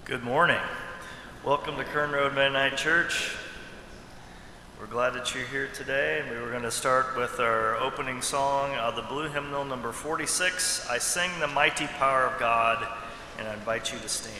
Good morning. Welcome to Kern Road Mennonite Church. We're glad that you're here today, and we were going to start with our opening song, the Blue Hymnal number 46, I Sing the Mighty Power of God, and I invite you to stand.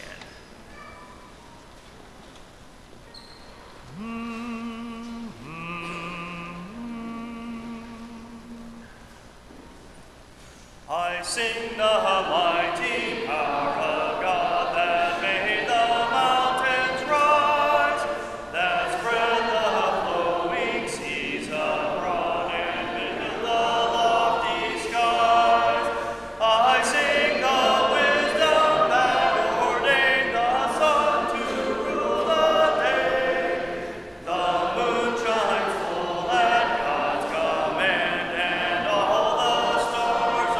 I sing the mighty power of God that made the mountains rise, that spread the flowing seas abroad and filled the lofty skies. I sing the wisdom that ordained the sun to rule the day. The moon shines full at God's command, and all the stars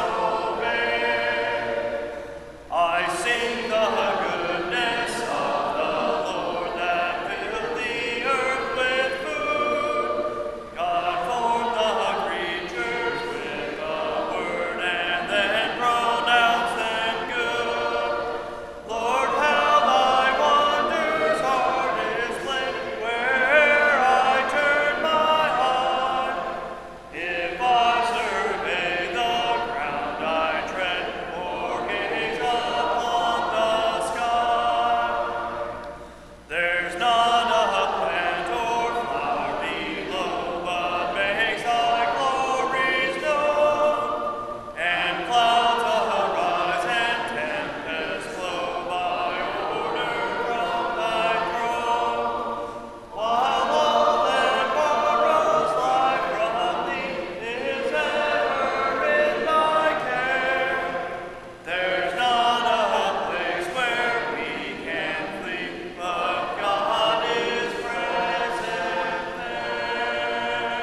I sing the goodness of the Lord that filled the earth with food. God formed the creatures with a word and then pronounced them good. Lord, how thy wonders are displayed where I turn my eye. If I survey the ground I tread, or gaze upon the sky, there's not a plant or flower below, but makes thy glories known. And clouds arise and tempests flow by order from thy throne. While all that borrows life from thee is ever in thy care. There's not a place where we can flee, but God is present there.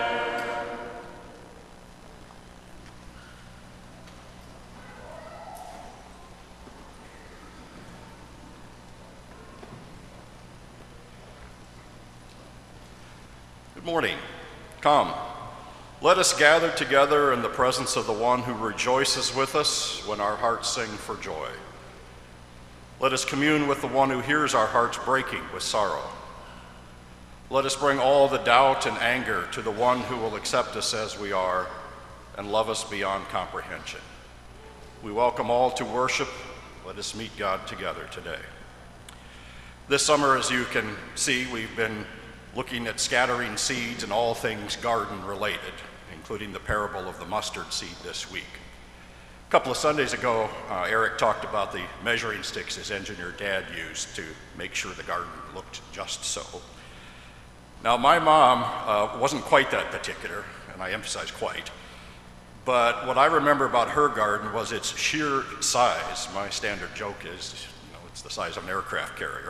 Good morning. Come, let us gather together in the presence of the one who rejoices with us when our hearts sing for joy. Let us commune with the one who hears our hearts breaking with sorrow. Let us bring all the doubt and anger to the one who will accept us as we are and love us beyond comprehension. We welcome all to worship. Let us meet God together today. This summer, as you can see, we've been looking at scattering seeds and all things garden related, including the parable of the mustard seed this week. A couple of Sundays ago, Eric talked about the measuring sticks his engineer dad used to make sure the garden looked just so. Now, my mom wasn't quite that particular, and I emphasize quite, but what I remember about her garden was its sheer size. My standard joke is, it's the size of an aircraft carrier.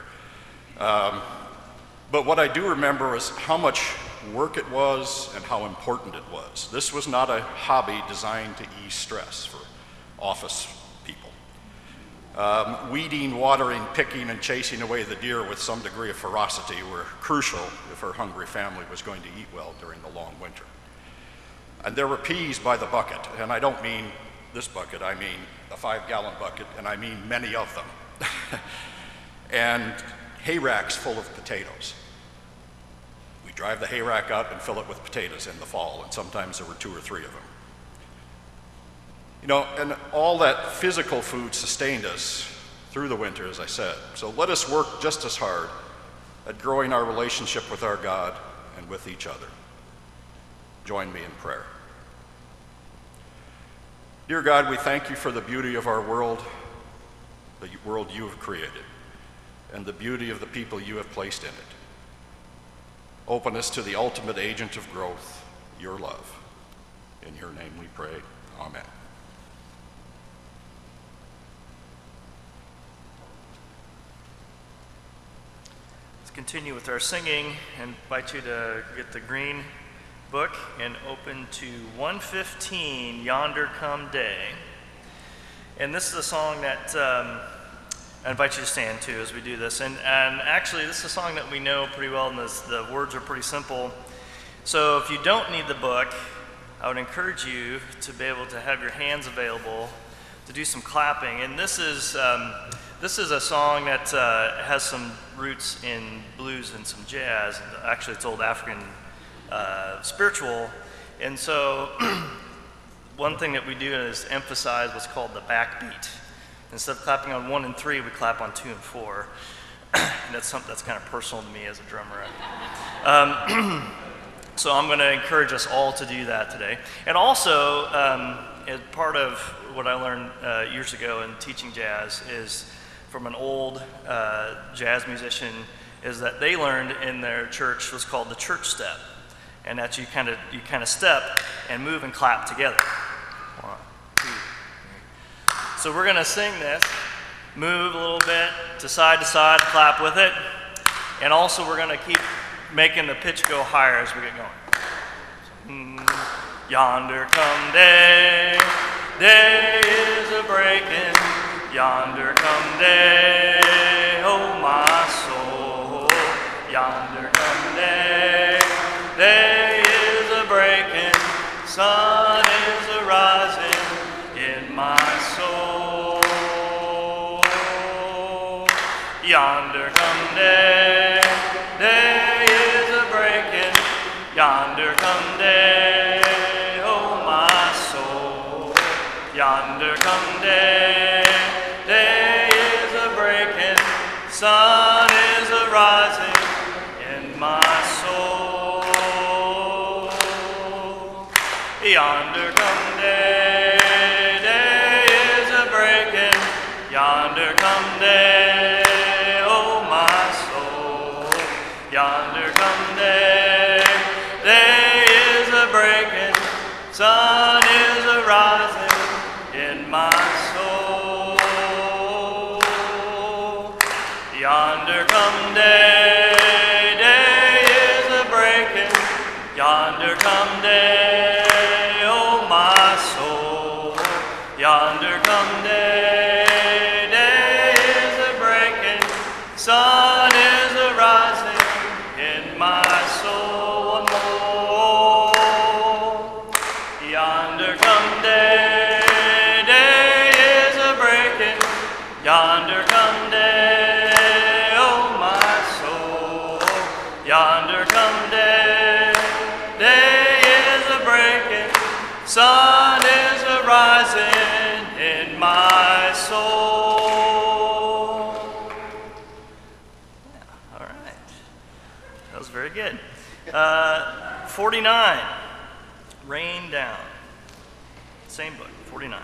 But what I do remember is how much work it was and how important it was. This was not a hobby designed to ease stress for office people. Weeding, watering, picking, and chasing away the deer with some degree of ferocity were crucial if her hungry family was going to eat well during the long winter. And there were peas by the bucket, and I don't mean this bucket, I mean a 5-gallon bucket, and I mean many of them. And hay racks full of potatoes. We drive the hay rack out and fill it with potatoes in the fall, and sometimes there were 2 or 3 of them. And all that physical food sustained us through the winter, as I said. So let us work just as hard at growing our relationship with our God and with each other. Join me in prayer. Dear God, we thank you for the beauty of our world, the world you have created, and the beauty of the people you have placed in it. Open us to the ultimate agent of growth, your love. In your name we pray, amen. Let's continue with our singing and invite you to get the green book and open to 115, Yonder Come Day. And this is a song that I invite you to stand too as we do this. And actually, this is a song that we know pretty well, and the words are pretty simple. So if you don't need the book, I would encourage you to be able to have your hands available to do some clapping. And this This is a song that has some roots in blues and some jazz. Actually, it's old African spiritual. And so one thing that we do is emphasize what's called the backbeat. Instead of clapping on 1 and 3, we clap on 2 and 4. And that's something that's kind of personal to me as a drummer. So I'm going to encourage us all to do that today. And also, as part of what I learned years ago in teaching jazz is from an old jazz musician, is that they learned in their church was called the church step. And that you kind of step and move and clap together. 1, 2, 3. So we're going to sing this, move a little bit to side, clap with it. And also we're going to keep making the pitch go higher as we get going. Yonder come day, day is a breaking. Yonder come day, oh my soul. Yonder come day, day is a breaking. Sun is a rising in my soul. Yonder come day, day is a breaking. Yonder come day, oh my soul. Yonder come day, day is a breaking. Sun is a rising in my soul. Yonder come day, day is a breaking. Yonder come day, oh my soul. Yonder come day, day is a breaking. Sun is a rising in my soul. Yonder come day, day is a breaking. Yonder come day, oh my soul. Yonder come day, day is a breaking. Sun is a rising in my soul. One more. Yonder come day, day is a breaking. Yonder come day, oh my soul. Yonder come day, day is a breaking. Sun is a rising in my soul. Yeah, all right. That was very good. 49, Rain Down. Same book, 49.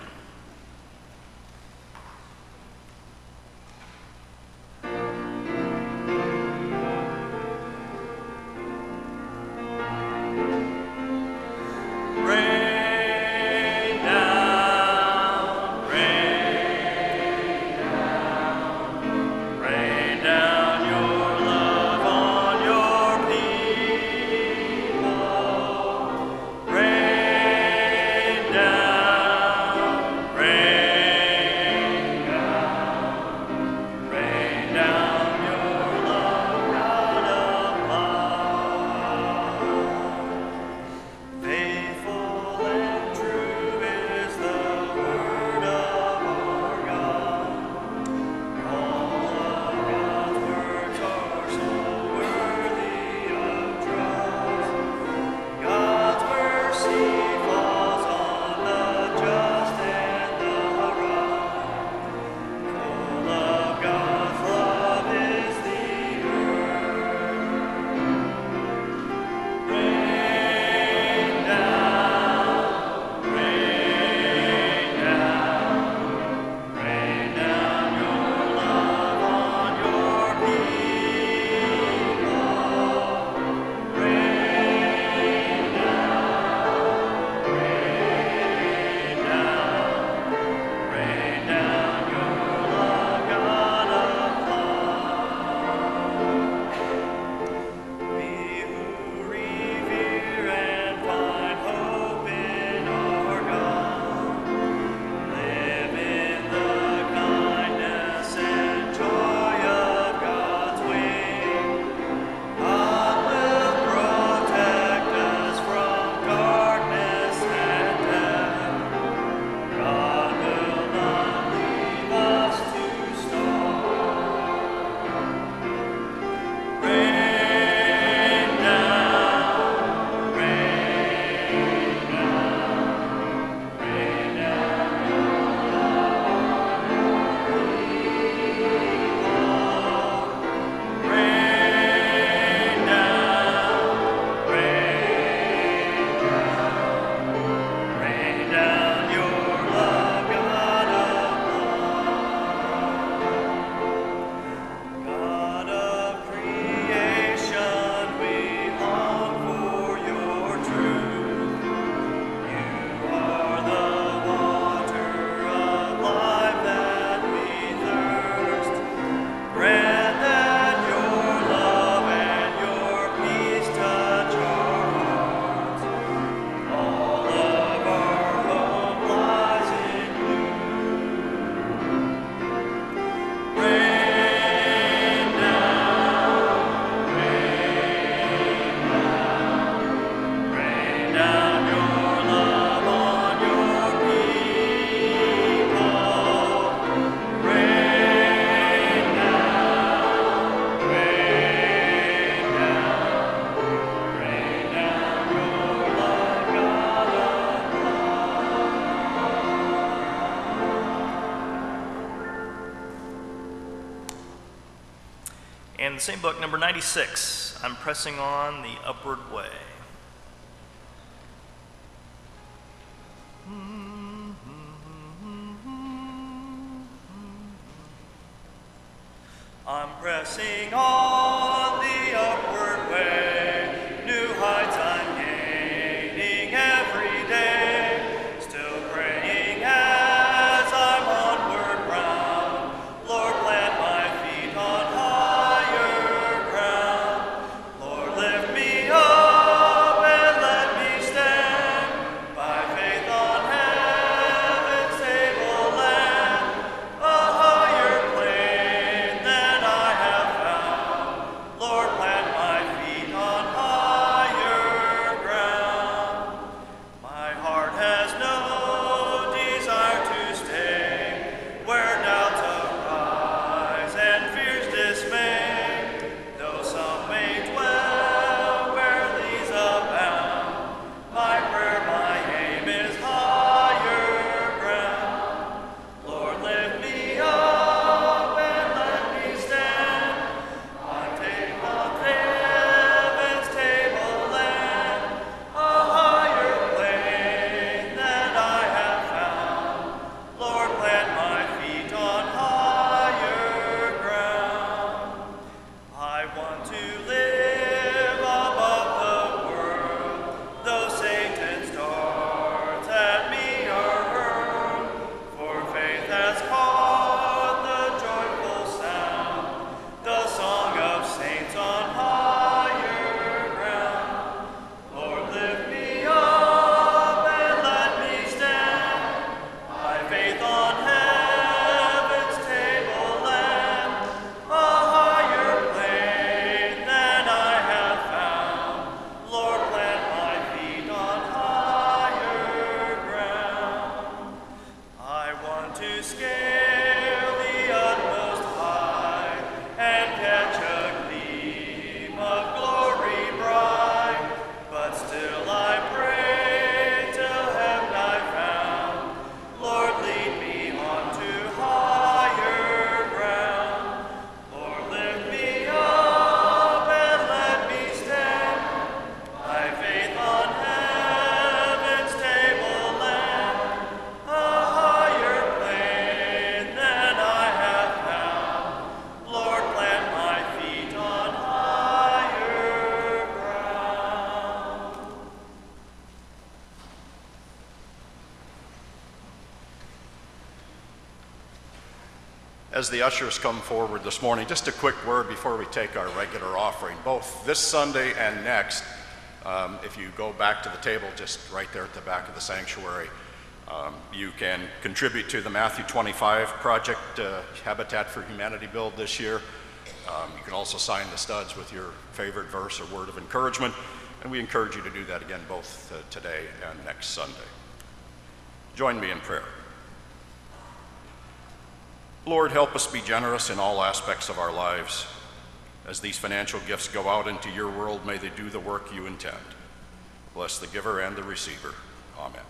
And the same book, number 96, I'm Pressing on the Upward Way. I'm pressing on the upward way, new heights I'm gaining every day, still praying as I'm onward bound. Lord, plant my feet on higher ground. Lord, lift me up and let me stand by faith on heaven's table land, a higher plane than I have found. Lord, plant my feet on higher ground. My heart has no desire to stay where doubts arise and fears dismay. Though some may dwell where these abound, my prayer, my aim is higher ground. Lord, lift me up and let me stand on heaven's tableland, a higher plane than I have found. Lord, plant my feet on higher ground. I want to live above the world, though Satan's darts at me are hurled. For faith has caught the joyful sound, the song of saints on higher ground. Lord, lift me up and let me stand by faith on heaven's tableland, a higher plane than I have found. Lord, plant my feet on higher ground. I want to scale the utmost high and catch a gleam of glory bright, but still I pray till heaven I found. Lord, lead me on to higher ground. Lord, lift me up and let me stand by faith on heaven's tableland, a higher plane than I have found. Lord, plant my feet on higher ground. As the ushers come forward this morning, just a quick word before we take our regular offering. Both this Sunday and next, if you go back to the table just right there at the back of the sanctuary, you can contribute to the Matthew 25 project, Habitat for Humanity build this year. You can also sign the studs with your favorite verse or word of encouragement, and we encourage you to do that again both today and next Sunday. Join me in prayer. Lord, help us be generous in all aspects of our lives. As these financial gifts go out into your world, may they do the work you intend. Bless the giver and the receiver. Amen.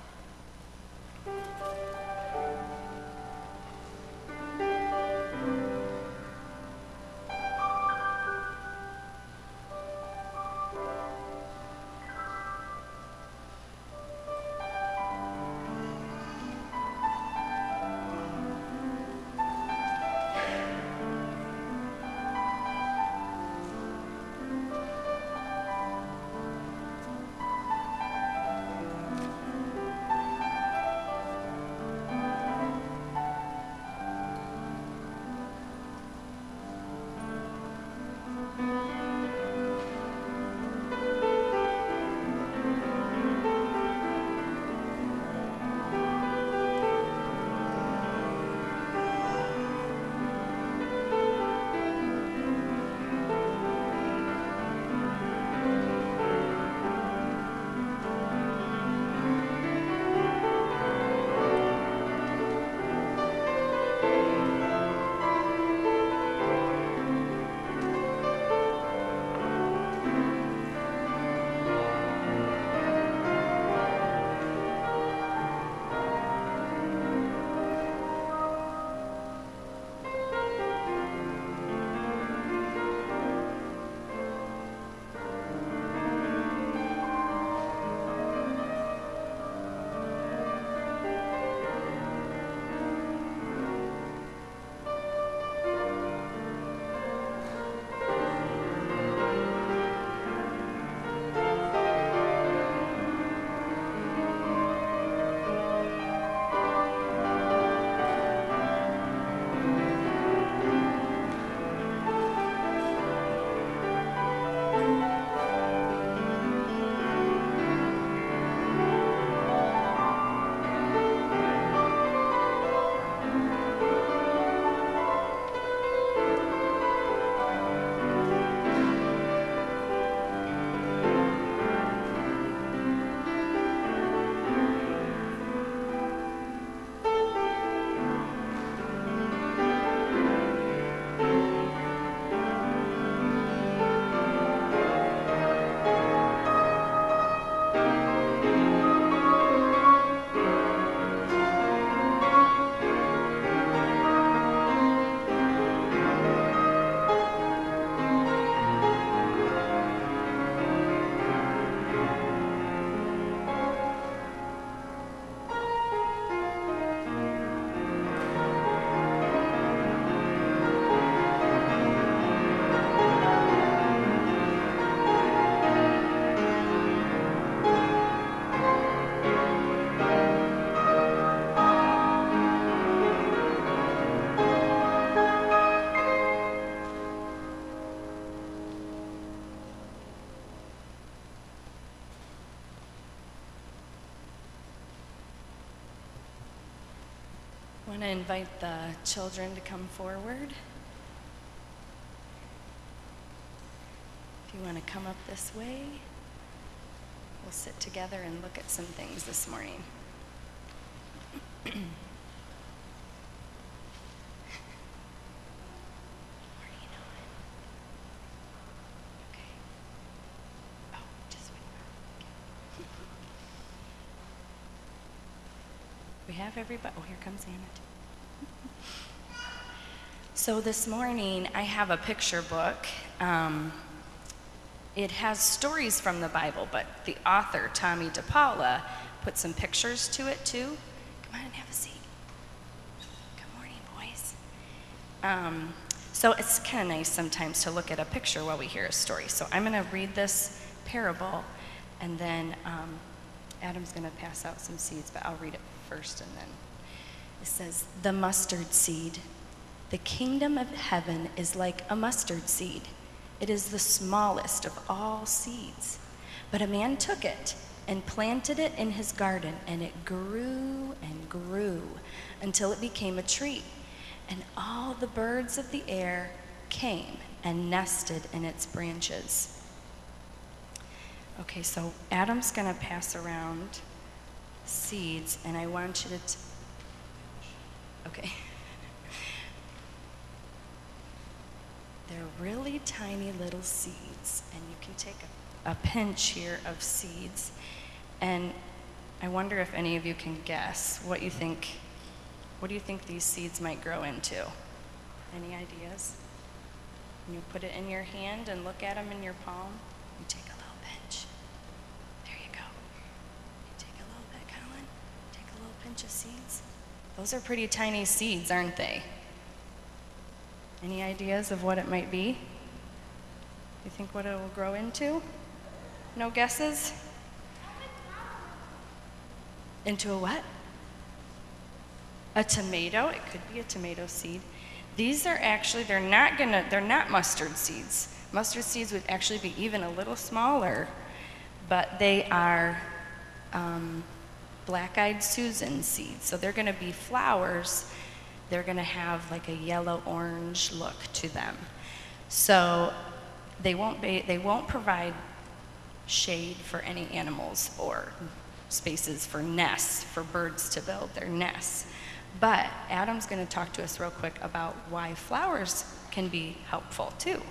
to invite the children to come forward. If you want to come up this way, we'll sit together and look at some things this morning. We have everybody. Oh, here comes Anna. So this morning I have a picture book. It has stories from the Bible, but the author, Tommy DePaula, put some pictures to it too. Come on and have a seat. Good morning, boys. So it's kind of nice sometimes to look at a picture while we hear a story. So I'm going to read this parable, and then Adam's going to pass out some seeds, but I'll read it first, and then it says, "The mustard seed. The kingdom of heaven is like a mustard seed. It is the smallest of all seeds. But a man took it and planted it in his garden, and it grew and grew until it became a tree. And all the birds of the air came and nested in its branches." Okay, so Adam's going to pass around seeds, and I want you to, okay. They're really tiny little seeds, and you can take a pinch here of seeds, and I wonder if any of you can guess what do you think these seeds might grow into? Any ideas? And you'll put it in your hand and look at them in your palm. You take a little pinch. There you go. You take a little bit, Colin. Take a little pinch of seeds. Those are pretty tiny seeds, aren't they? Any ideas of what it might be? You think what it will grow into? No guesses? Into a what? A tomato. It could be a tomato seed. These are actually, they're not mustard seeds. Mustard seeds would actually be even a little smaller, but they are black-eyed Susan seeds. So they're gonna be flowers. They're gonna have like a yellow-orange look to them. So they won't provide shade for any animals or spaces for nests, for birds to build their nests. But Adam's going to talk to us real quick about why flowers can be helpful too.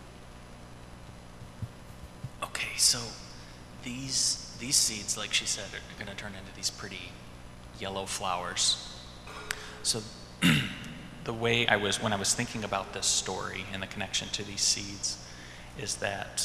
Okay, so these seeds, like she said, are going to turn into these pretty yellow flowers. So the way when I was thinking about this story and the connection to these seeds is that,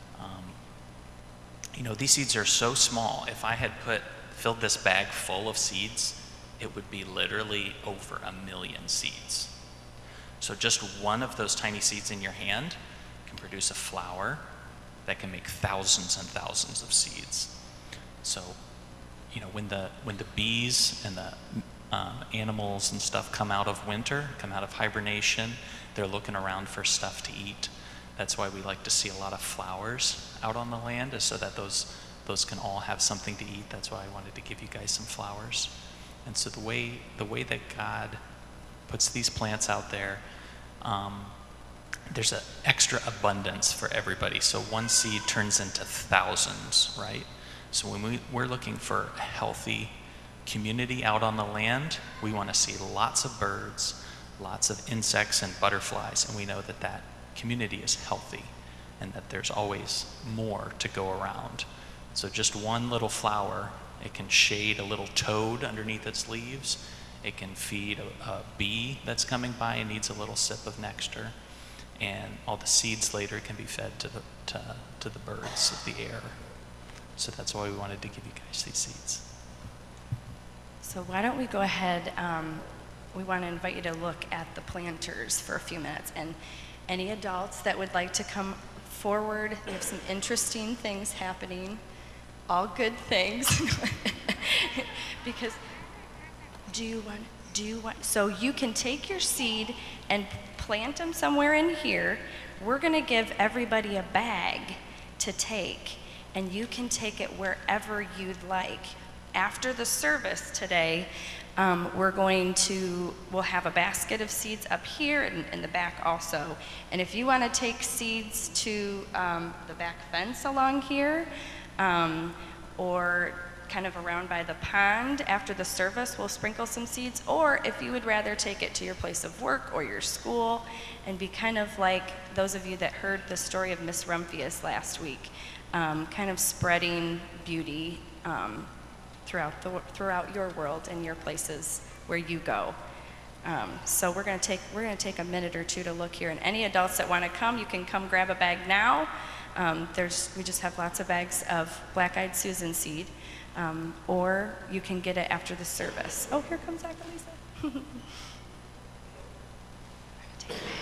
these seeds are so small. If I had filled this bag full of seeds, it would be literally over 1 million seeds. So just one of those tiny seeds in your hand can produce a flower that can make thousands and thousands of seeds. So, when the bees and the animals and stuff come out of winter, come out of hibernation, they're looking around for stuff to eat. That's why we like to see a lot of flowers out on the land, is so that those can all have something to eat. That's why I wanted to give you guys some flowers. And so the way that God puts these plants out there, there's an extra abundance for everybody. So one seed turns into thousands, right? So when we're looking for a healthy community out on the land, we want to see lots of birds, lots of insects and butterflies, and we know that that community is healthy and that there's always more to go around. So just one little flower, it can shade a little toad underneath its leaves. It can feed a bee that's coming by and needs a little sip of nectar. And all the seeds later can be fed to the birds of the air. So that's why we wanted to give you guys these seeds. So why don't we go ahead, we want to invite you to look at the planters for a few minutes. And any adults that would like to come forward, we have some interesting things happening, all good things. Because do you want, so you can take your seed and plant them somewhere in here. We're going to give everybody a bag to take, and you can take it wherever you'd like. After the service today, We'll have a basket of seeds up here and in the back also. And if you want to take seeds to the back fence along here, or kind of around by the pond after the service, we'll sprinkle some seeds. Or if you would rather take it to your place of work or your school and be kind of like those of you that heard the story of Miss Rumphius last week, kind of spreading beauty throughout your world and your places where you go. So we're going to take a minute or two to look here, and any adults that want to come, you can come grab a bag now. We just have lots of bags of Black-Eyed Susan seed, or you can get it after the service. Oh, here comes Dr. Lisa. Take a bag.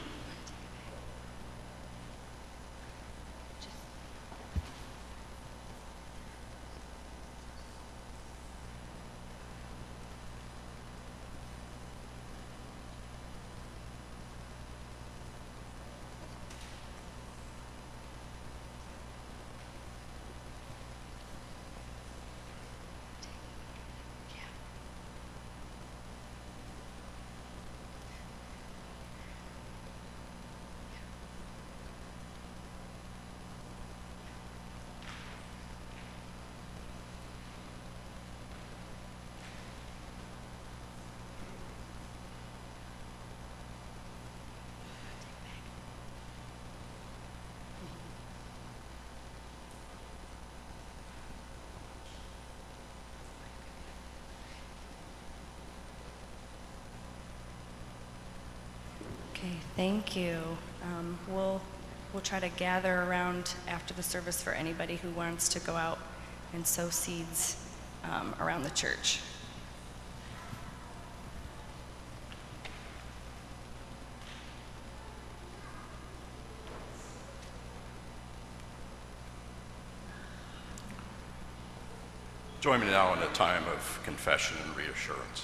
Okay, thank you. We'll try to gather around after the service for anybody who wants to go out and sow seeds around the church. Join me now in a time of confession and reassurance.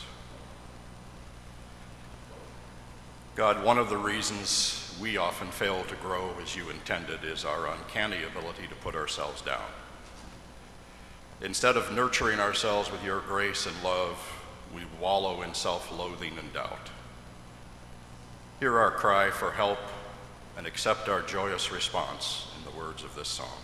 God, one of the reasons we often fail to grow as you intended is our uncanny ability to put ourselves down. Instead of nurturing ourselves with your grace and love, we wallow in self-loathing and doubt. Hear our cry for help and accept our joyous response in the words of this song.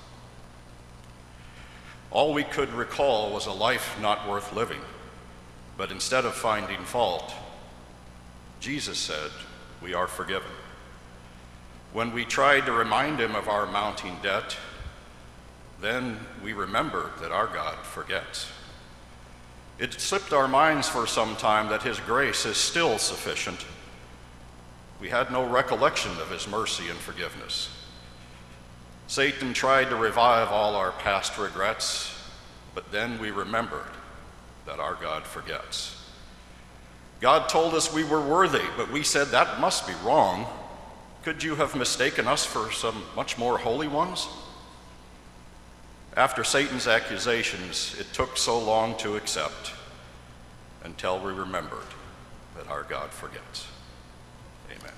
All we could recall was a life not worth living, but instead of finding fault, Jesus said, "We are forgiven." When we tried to remind him of our mounting debt, then we remembered that our God forgets. It slipped our minds for some time that his grace is still sufficient. We had no recollection of his mercy and forgiveness. Satan tried to revive all our past regrets, but then we remembered that our God forgets. God told us we were worthy, but we said that must be wrong. Could you have mistaken us for some much more holy ones? After Satan's accusations, it took so long to accept until we remembered that our God forgets. Amen.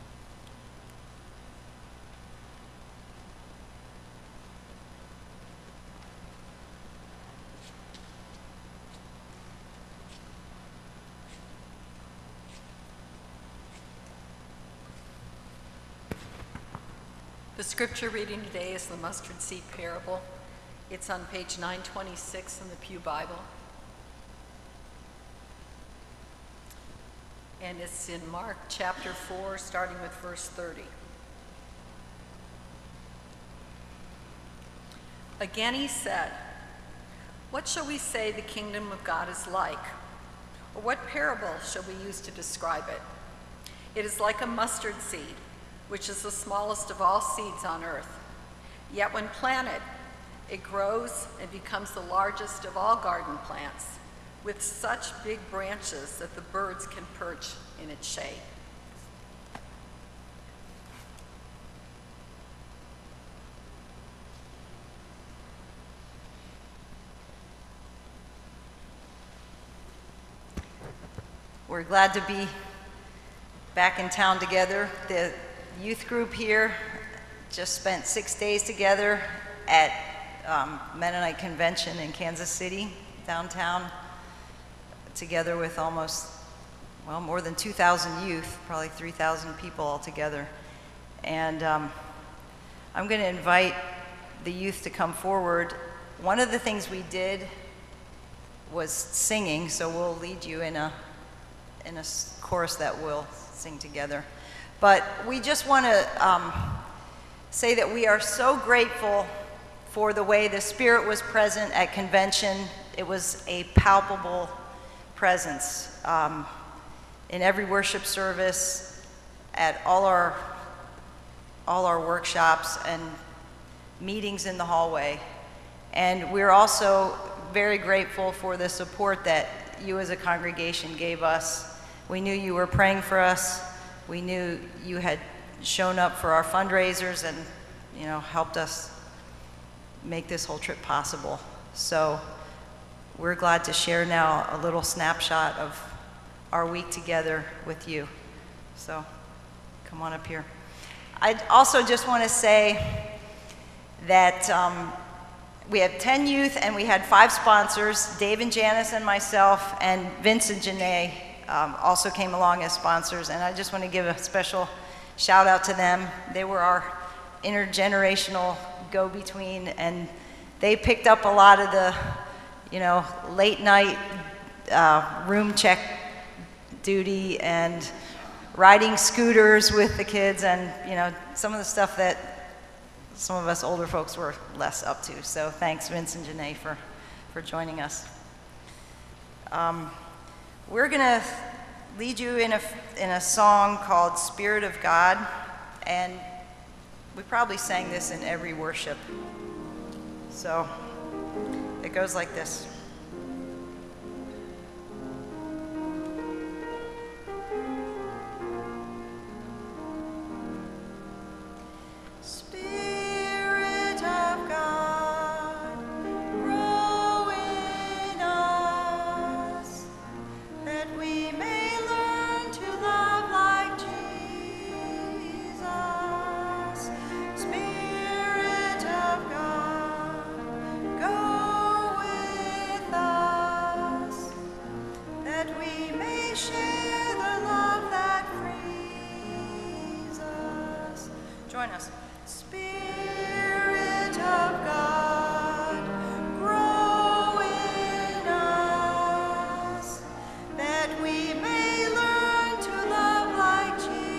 The scripture reading today is the mustard seed parable. It's on page 926 in the Pew Bible. And it's in Mark chapter 4, starting with verse 30. Again he said, "What shall we say the kingdom of God is like? Or what parable shall we use to describe it? It is like a mustard seed, which is the smallest of all seeds on earth. Yet when planted, it grows and becomes the largest of all garden plants, with such big branches that the birds can perch in its shade." We're glad to be back in town together. The youth group here just spent 6 days together at Mennonite Convention in Kansas City, downtown. together with almost, well, more than 2,000 youth, probably 3,000 people altogether. And I'm going to invite the youth to come forward. One of the things we did was singing, so we'll lead you in a chorus that we'll sing together. But we just want to say that we are so grateful for the way the Spirit was present at convention. It was a palpable presence in every worship service, at all our workshops and meetings in the hallway. And we're also very grateful for the support that you as a congregation gave us. We knew you were praying for us. We knew you had shown up for our fundraisers and, you know, helped us make this whole trip possible. So we're glad to share now a little snapshot of our week together with you. So come on up here. I also just want to say that we have 10 youth and we had 5 sponsors. Dave and Janice and myself and Vince and Janae also came along as sponsors, and I just want to give a special shout out to them. They were our intergenerational go-between, and they picked up a lot of the, you know, late night room check duty and riding scooters with the kids, and, you know, some of the stuff that some of us older folks were less up to. So thanks, Vince and Janae, for joining us. We're going to lead you in a song called Spirit of God, and we probably sang this in every worship. So it goes like this. Join us. Spirit of God, grow in us, that we may learn to love like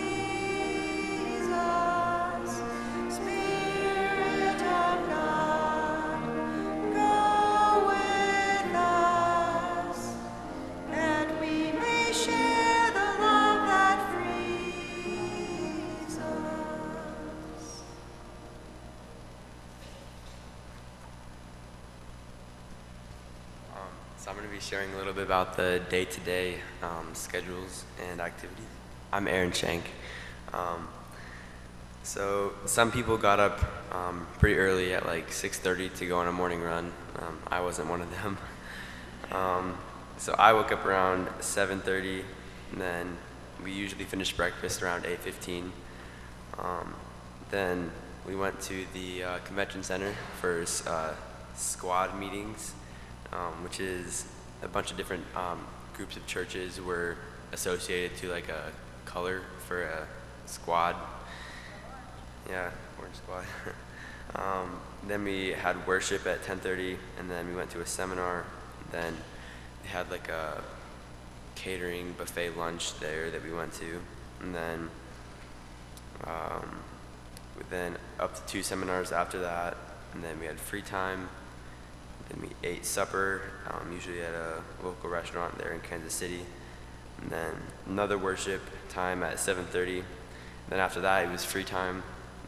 Jesus. Spirit of God, go with us, that we may share the love that frees us. So I'm going to be sharing a little bit about the day-to-day schedules and activities. I'm Aaron Shank. So some people got up pretty early at like 6:30 to go on a morning run. I wasn't one of them. So I woke up around 7:30, and then we usually finish breakfast around 8:15. Then we went to the convention center for squad meetings, which is a bunch of different groups of churches were associated to like a color for a squad. Yeah, orange squad. Then we had worship at 10:30, and then we went to a seminar. Then they had like a catering buffet lunch there that we went to, and then up to 2 seminars after that, and then we had free time. Then we ate supper, usually at a local restaurant there in Kansas City, and then another worship time at 7:30. Then after that, it was free time,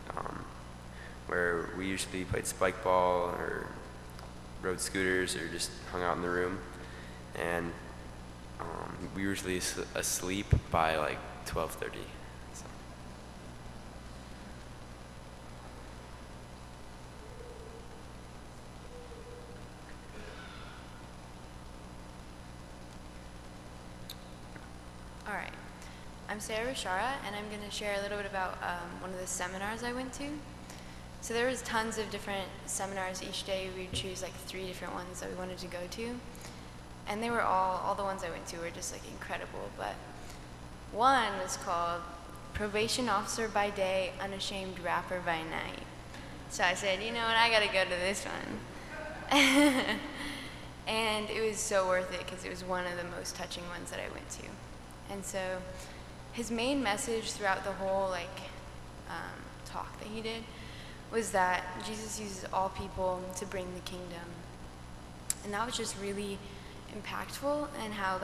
where we usually played spike ball or rode scooters or just hung out in the room. And we were usually asleep by like 12:30. So. All right. I'm Sarah Bashara, and I'm going to share a little bit about one of the seminars I went to. So there was tons of different seminars each day. We would choose like 3 different ones that we wanted to go to. And they were all the ones I went to were just like incredible. But one was called Probation Officer by Day, Unashamed Rapper by Night. So I said, you know what, I gotta go to this one. And it was so worth it because it was one of the most touching ones that I went to. And so his main message throughout the whole talk that he did was that Jesus uses all people to bring the kingdom. And that was just really impactful, and how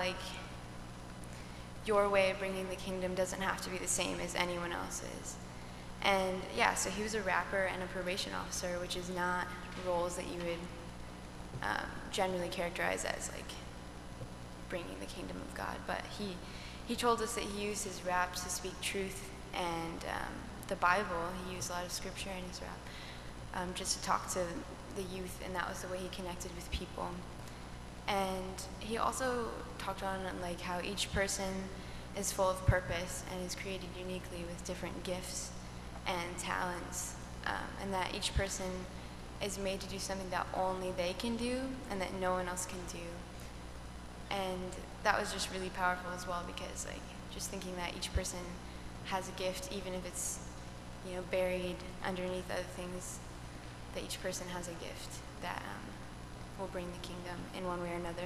your way of bringing the kingdom doesn't have to be the same as anyone else's. And yeah, so he was a rapper and a probation officer, which is not roles that you would generally characterize as bringing the kingdom of God. But he told us that he used his rap to speak truth, and the Bible, he used a lot of scripture in his rap, just to talk to the youth, and that was the way he connected with people. And he also talked on how each person is full of purpose and is created uniquely with different gifts and talents, and that each person is made to do something that only they can do and that no one else can do. And that was just really powerful as well, because just thinking that each person has a gift, even if it's buried underneath other things, that each person has a gift that will bring the kingdom in one way or another.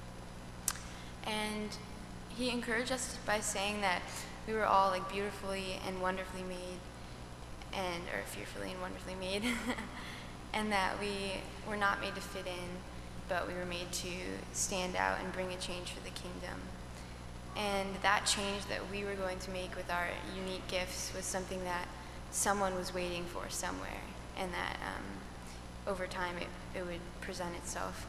And he encouraged us by saying that we were all beautifully and wonderfully made, or fearfully and wonderfully made, and that we were not made to fit in, but we were made to stand out and bring a change for the kingdom. And that change that we were going to make with our unique gifts was something that someone was waiting for somewhere, and that over time it would present itself.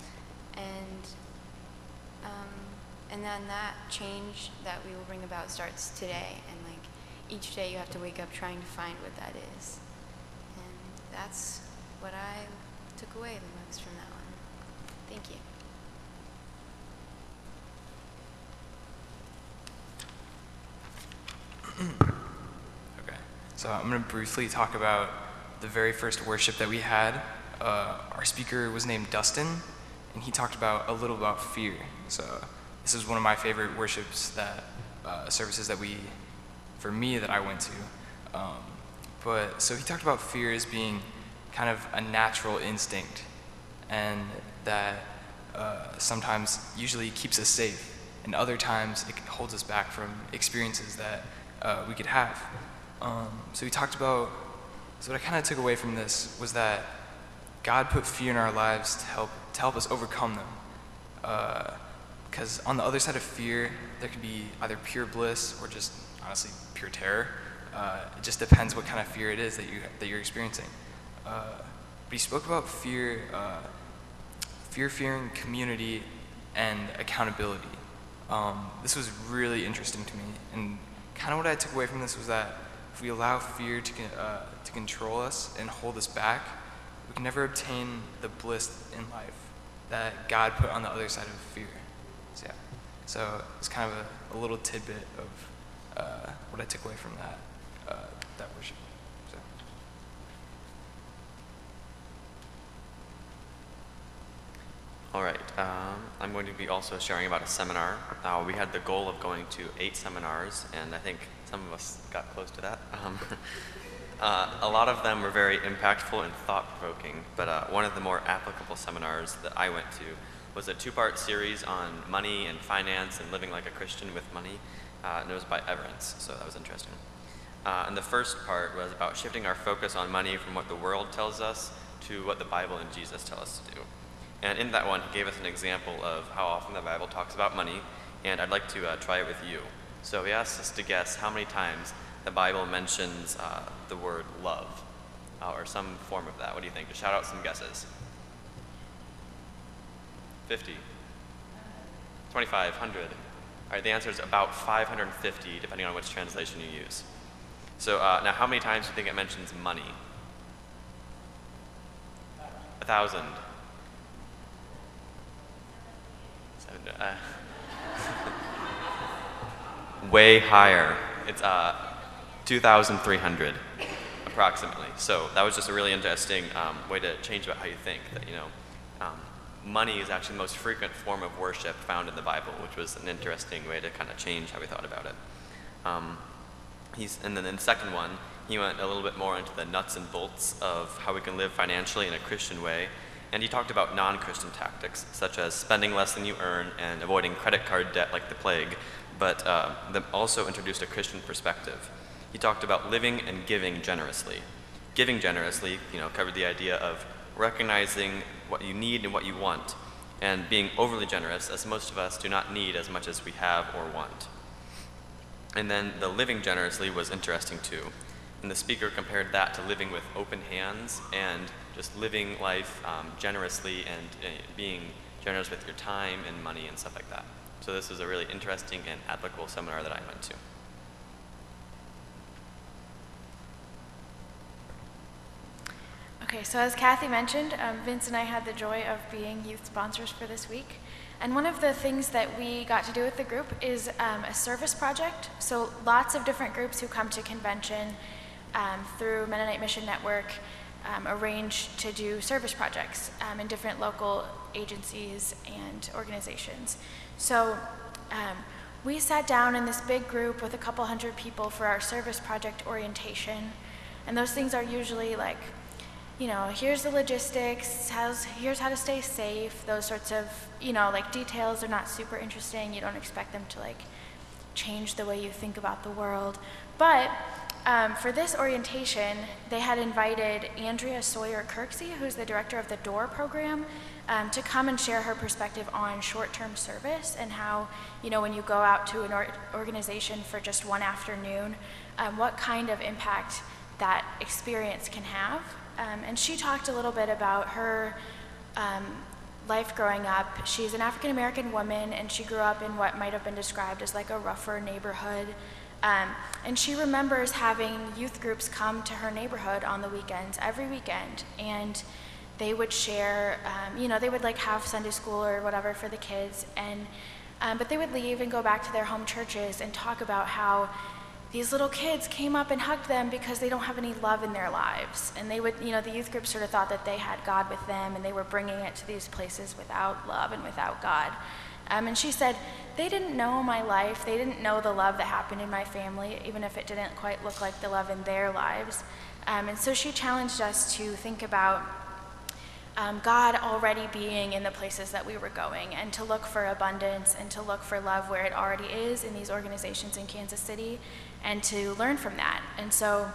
And then that change that we will bring about starts today, and each day you have to wake up trying to find what that is. And that's what I took away the most from that one. Thank you. Okay, so I'm going to briefly talk about the very first worship that we had. Our speaker was named Dustin, and he talked a little about fear. So this is one of my favorite worships services that I went to. So he talked about fear as being kind of a natural instinct, and that sometimes usually keeps us safe, and other times it holds us back from experiences that we could have. So he talked about, so what I kind of took away from this was that God put fear in our lives to help us overcome them. Because on the other side of fear, there can be either pure bliss or just honestly pure terror. It just depends what kind of fear it is that you're experiencing. But he spoke about fearing community and accountability. This was really interesting to me, and kind of what I took away from this was that if we allow fear to control us and hold us back, we can never obtain the bliss in life that God put on the other side of fear. So it's kind of a little tidbit of what I took away from that worship. So. All right, I'm going to be also sharing about a seminar. We had the goal of going to 8 seminars, and I think some of us got close to that. A lot of them were very impactful and thought-provoking, but one of the more applicable seminars that I went to was a 2-part series on money and finance and living like a Christian with money, and it was by Everence, so that was interesting. And the first part was about shifting our focus on money from what the world tells us to what the Bible and Jesus tell us to do. And in that one, he gave us an example of how often the Bible talks about money, and I'd like to try it with you. So he asked us to guess how many times the Bible mentions the word love, or some form of that. What do you think? Just shout out some guesses. 50, 25, 100. All right, the answer is about 550, depending on which translation you use. So now how many times do you think it mentions money? 1,000. Way higher. It's 2,300, approximately. So that was just a really interesting way to change about how you think. That money is actually the most frequent form of worship found in the Bible, which was an interesting way to kind of change how we thought about it. And then in the second one, he went a little bit more into the nuts and bolts of how we can live financially in a Christian way. And he talked about non-Christian tactics, such as spending less than you earn and avoiding credit card debt like the plague, but also introduced a Christian perspective. He talked about living and giving generously. Giving generously, covered the idea of recognizing what you need and what you want, and being overly generous, as most of us do not need as much as we have or want. And then the living generously was interesting too. And the speaker compared that to living with open hands and just living life generously and being generous with your time and money and stuff like that. So this was a really interesting and applicable seminar that I went to. Okay, so as Kathy mentioned, Vince and I had the joy of being youth sponsors for this week. And one of the things that we got to do with the group is a service project. So lots of different groups who come to convention through Mennonite Mission Network arrange to do service projects in different local agencies and organizations. So we sat down in this big group with a couple hundred people for our service project orientation. And those things are usually like, here's the logistics, here's how to stay safe, those sorts of, like details are not super interesting. You don't expect them to like change the way you think about the world. But for this orientation, they had invited Andrea Sawyer Kirksey, who's the director of the DOOR program, to come and share her perspective on short-term service and how, when you go out to an organization for just one afternoon, what kind of impact that experience can have. And she talked a little bit about her life growing up. She's an African-American woman, and she grew up in what might have been described as like a rougher neighborhood. And she remembers having youth groups come to her neighborhood on the weekends, every weekend, and they would share, they would like have Sunday school or whatever for the kids, and but they would leave and go back to their home churches and talk about how these little kids came up and hugged them because they don't have any love in their lives. And they would, the youth group sort of thought that they had God with them, and they were bringing it to these places without love and without God. And she said, they didn't know my life. They didn't know the love that happened in my family, even if it didn't quite look like the love in their lives. And so she challenged us to think about God already being in the places that we were going, and to look for abundance and to look for love where it already is in these organizations in Kansas City, and to learn from that. And so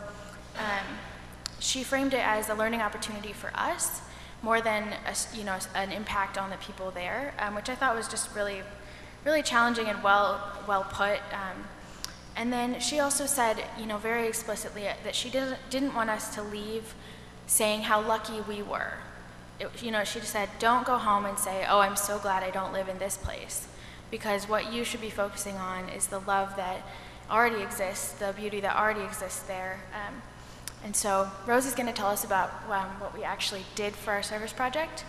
she framed it as a learning opportunity for us more than an impact on the people there, which I thought was just really, really challenging and well put. And then she also said, very explicitly that she didn't want us to leave saying how lucky we were. She just said, don't go home and say, oh, I'm so glad I don't live in this place, because what you should be focusing on is the love that already exists, the beauty that already exists there. And so Rosie's going to tell us about what we actually did for our service project.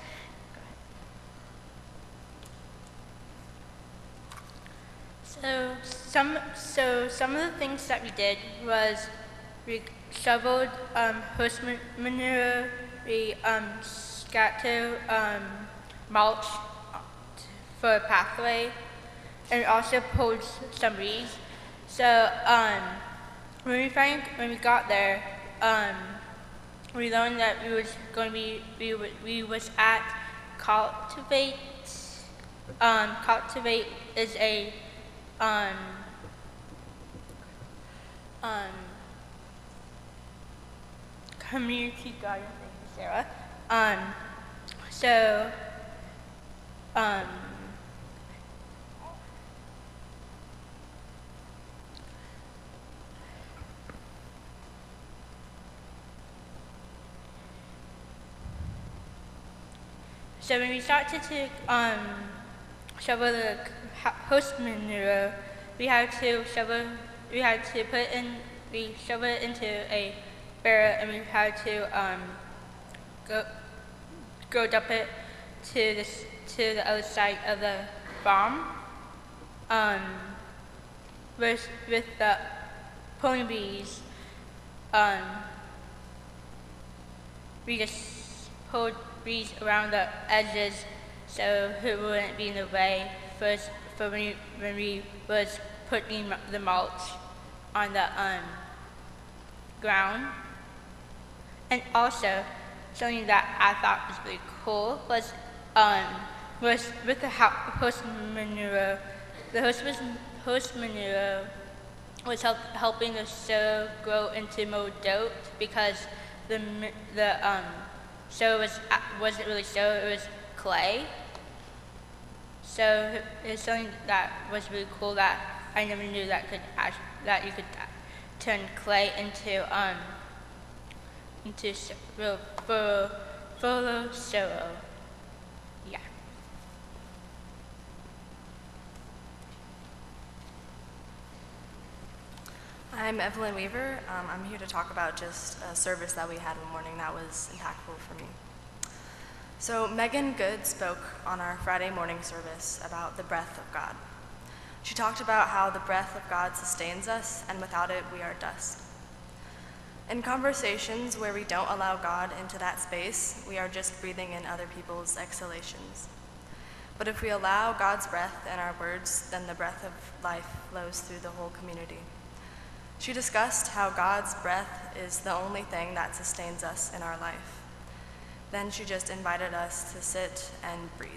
So some of the things that we did was we shoveled host manure, we scattered mulch for a pathway, and also pulled some reeds. So when we got there, we learned that we was at Cultivate. Cultivate is a community garden. Thank you, Sarah. So when we started to shovel the host manure, we shovel it into a barrel, and we had to go dump it to the other side of the farm. With the pony bees, we just pulled bees around the edges so it wouldn't be in the way first for when we was putting the mulch on the ground. And also, something that I thought was really cool was with the host manure. The host manure was helping the soil grow into more dirt because the soil wasn't really soil, it was clay. So it's something that was really cool that I never knew that you could turn clay into fertile soil. Yeah. I'm Evelyn Weaver. I'm here to talk about just a service that we had one morning that was impactful for me. So Megan Good spoke on our Friday morning service about the breath of God. She talked about how the breath of God sustains us, and without it, we are dust. In conversations where we don't allow God into that space, we are just breathing in other people's exhalations. But if we allow God's breath in our words, then the breath of life flows through the whole community. She discussed how God's breath is the only thing that sustains us in our life. Then she just invited us to sit and breathe.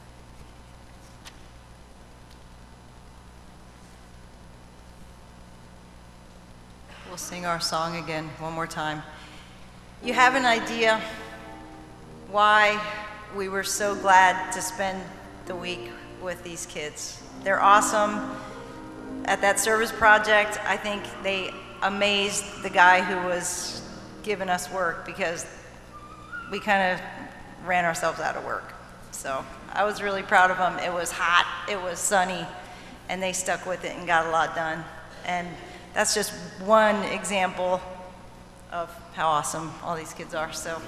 We'll sing our song again one more time. You have an idea why we were so glad to spend the week with these kids. They're awesome. At that service project, I think they amazed the guy who was giving us work because we kind of ran ourselves out of work. So I was really proud of them. It was hot, it was sunny, and they stuck with it and got a lot done. And that's just one example of how awesome all these kids are. So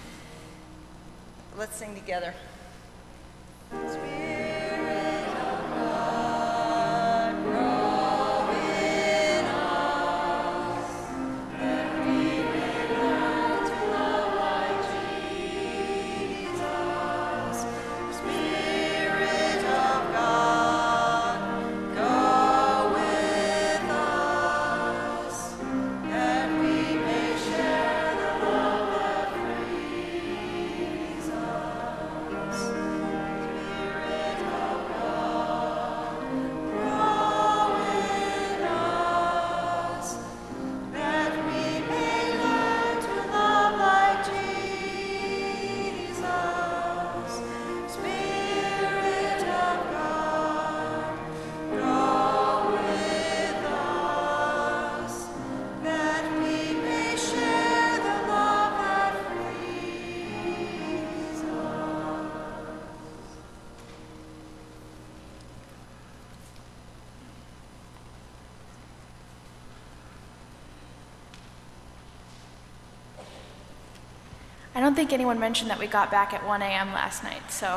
let's sing together. I don't think anyone mentioned that we got back at 1 a.m. last night, so.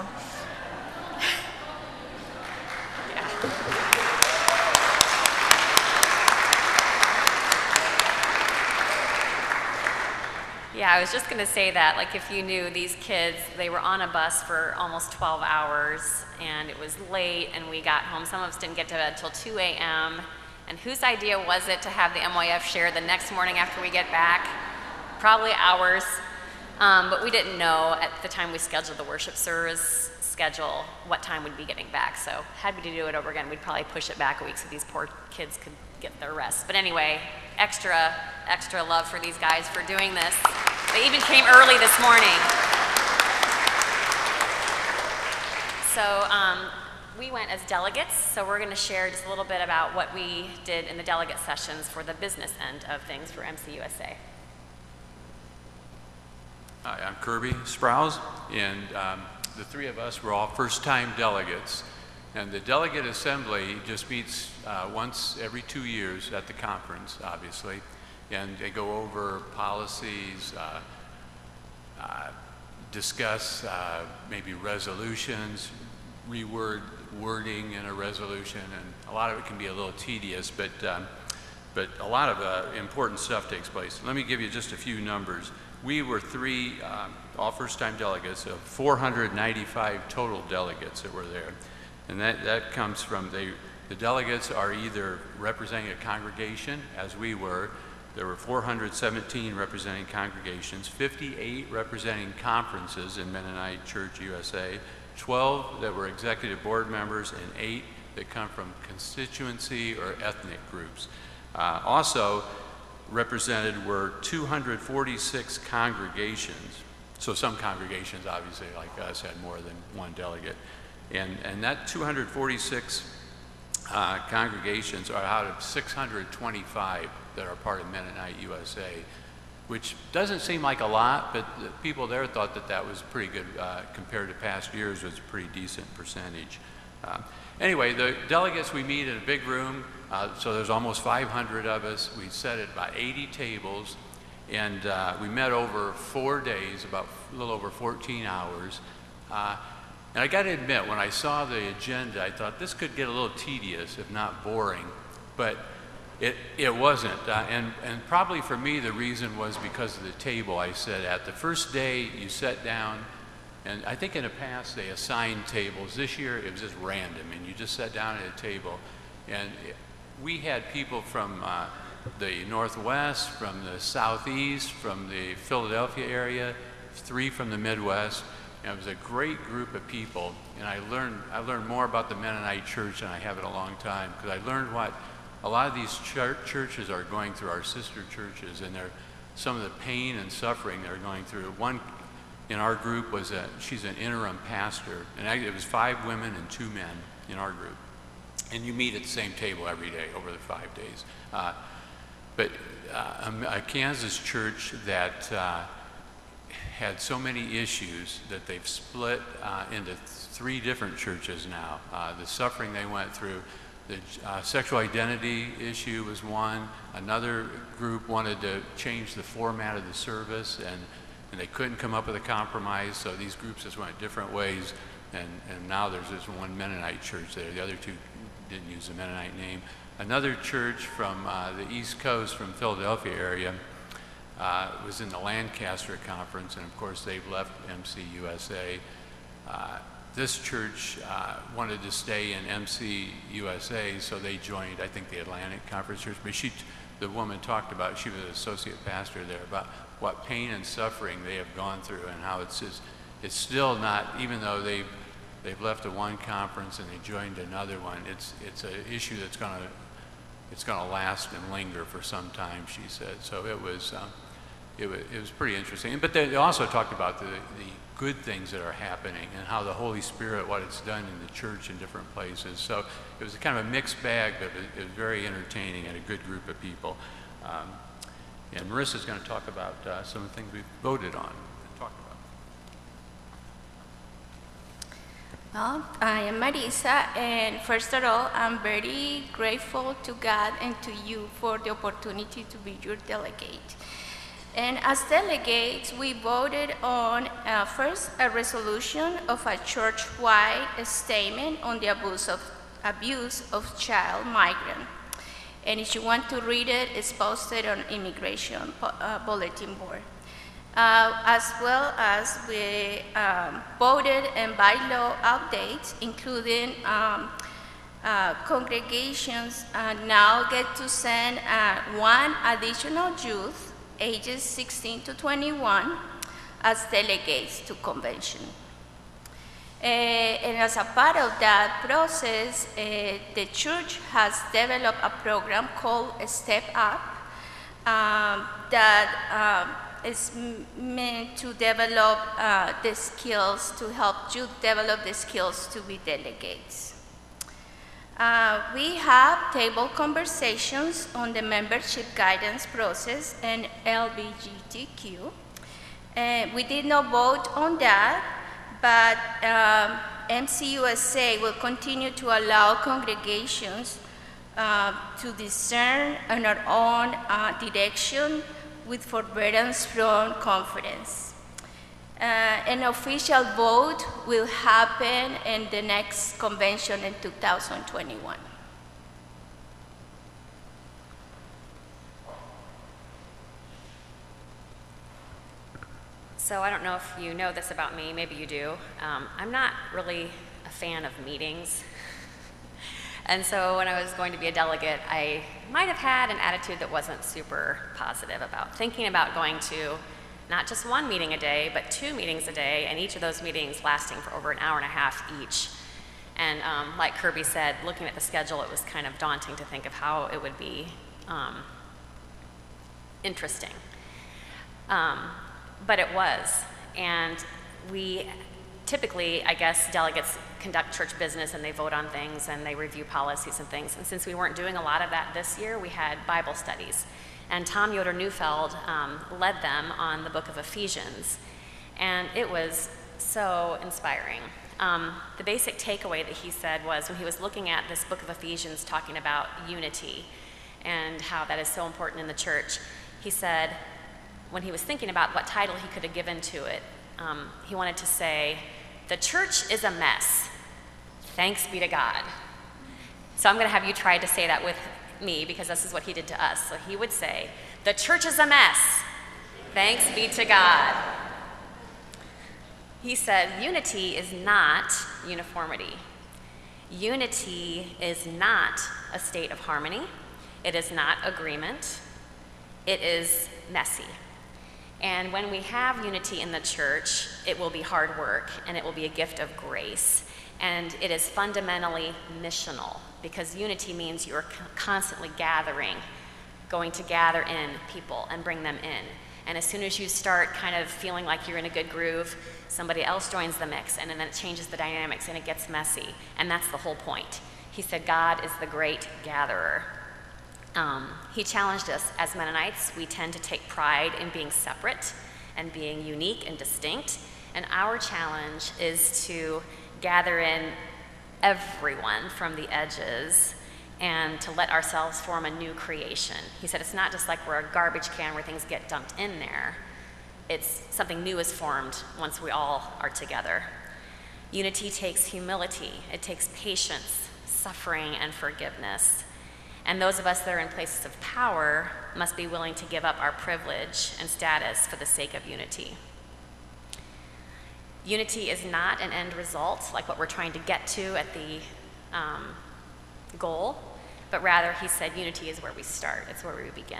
Yeah, I was just going to say that, like, if you knew these kids, they were on a bus for almost 12 hours, and it was late, and we got home. Some of us didn't get to bed until 2 a.m., and whose idea was it to have the MYF share the next morning after we get back? Probably ours, but we didn't know at the time we scheduled the worship service schedule what time we'd be getting back, so had we to do it over again, we'd probably push it back a week so these poor kids could get their rest. But anyway, extra love for these guys for doing this. They even came early this morning. So we went as delegates, so we're going to share just a little bit about what we did in the delegate sessions for the business end of things for MCUSA. Hi, I'm Kirby Sprouse, and the three of us were all first-time delegates. And the delegate assembly just meets once every 2 years at the conference, obviously, and they go over policies, discuss maybe resolutions, wording in a resolution, and a lot of it can be a little tedious, but a lot of important stuff takes place. Let me give you just a few numbers. we were three, all first-time delegates of 495 total delegates that were there. And that comes from, the delegates are either representing a congregation, as we were. There were 417 representing congregations, 58 representing conferences in Mennonite Church USA, 12 that were executive board members, and 8 that come from constituency or ethnic groups. Also represented were 246 congregations. So some congregations, obviously, like us, had more than one delegate. And that 246 congregations are out of 625 that are part of Mennonite USA, which doesn't seem like a lot, but the people there thought that that was pretty good compared to past years. Was a pretty decent percentage. Anyway, the delegates, we meet in a big room, so there's almost 500 of us. We sat at about 80 tables, and we met over 4 days, about a little over 14 hours. And I got to admit, when I saw the agenda, I thought this could get a little tedious, if not boring, but it wasn't. And probably for me, the reason was because of the table I sat at. The first day, you sat down, and I think in the past they assigned tables. This year, it was just random, and you just sat down at a table. And we had people from the Northwest, from the Southeast, from the Philadelphia area, 3 from the Midwest. And it was a great group of people, and I learned more about the Mennonite Church than I have in a long time, because I learned what a lot of these churches are going through, our sister churches, and some of the pain and suffering they're going through. One in our group was she's an interim pastor, and it was 5 women and 2 men in our group. And you meet at the same table every day over the 5 days. But a Kansas church that had so many issues that they've split into 3 different churches now. The suffering they went through, the sexual identity issue was one. Another group wanted to change the format of the service, and they couldn't come up with a compromise, so these groups just went different ways, and now there's this one Mennonite church there. The other 2 didn't use the Mennonite name. Another church from the East Coast, from Philadelphia area, was in the Lancaster Conference, and of course they've left MC USA. This church wanted to stay in MC USA, so they joined, I think, the Atlantic Conference Church. But the woman talked about, she was an associate pastor there, about what pain and suffering they have gone through, and how it's still not, even though they've left the one conference and they joined another one, it's an issue that's going to last and linger for some time, she said. So it was pretty interesting. But they also talked about the good things that are happening and how the Holy Spirit, what it's done in the church in different places. So it was kind of a mixed bag, but it was very entertaining and a good group of people. And Marissa's going to talk about some of the things we voted on and talked about. Well, I am Marisa, and first of all, I'm very grateful to God and to you for the opportunity to be your delegate. And as delegates, we voted on first a resolution of a church-wide statement on the abuse of child migrant. And if you want to read it, it's posted on Immigration Bulletin Board. As well as we voted and bylaw updates, including congregations now get to send 1 additional youth ages 16 to 21 as delegates to convention. And as a part of that process, the church has developed a program called Step Up that is meant to develop the skills, to help youth develop the skills to be delegates. We have table conversations on the membership guidance process and LGBTQ. We did not vote on that, but MCUSA will continue to allow congregations to discern on our own direction with forbearance from conference. An official vote will happen in the next convention in 2021. So I don't know if you know this about me, maybe you do. I'm not really a fan of meetings. And so when I was going to be a delegate, I might have had an attitude that wasn't super positive about thinking about going to not just one meeting a day, but 2 meetings a day, and each of those meetings lasting for over an hour and a half each. And like Kirby said, looking at the schedule, it was kind of daunting to think of how it would be interesting. But it was. And we typically, I guess, delegates conduct church business and they vote on things and they review policies and things. And since we weren't doing a lot of that this year, we had Bible studies. And Tom Yoder Neufeld led them on the book of Ephesians. And it was so inspiring. The basic takeaway that he said was when he was looking at this book of Ephesians talking about unity and how that is so important in the church, he said when he was thinking about what title he could have given to it, he wanted to say, "The church is a mess. Thanks be to God." So I'm going to have you try to say that with me because this is what he did to us. So he would say, "The church is a mess. Thanks be to God." He said, unity is not uniformity. Unity is not a state of harmony. It is not agreement. It is messy. And when we have unity in the church, it will be hard work and it will be a gift of grace. And it is fundamentally missional because unity means you're constantly gathering, going to gather in people and bring them in. And as soon as you start kind of feeling like you're in a good groove, somebody else joins the mix and then it changes the dynamics and it gets messy. And that's the whole point. He said, God is the great gatherer. He challenged us as Mennonites. We tend to take pride in being separate and being unique and distinct. And our challenge is to gather in everyone from the edges and to let ourselves form a new creation. He said it's not just like we're a garbage can where things get dumped in there. It's something new is formed once we all are together. Unity takes humility. It takes patience, suffering, and forgiveness. And those of us that are in places of power must be willing to give up our privilege and status for the sake of unity. Unity is not an end result, like what we're trying to get to at the goal, but rather, he said, unity is where we start. It's where we begin.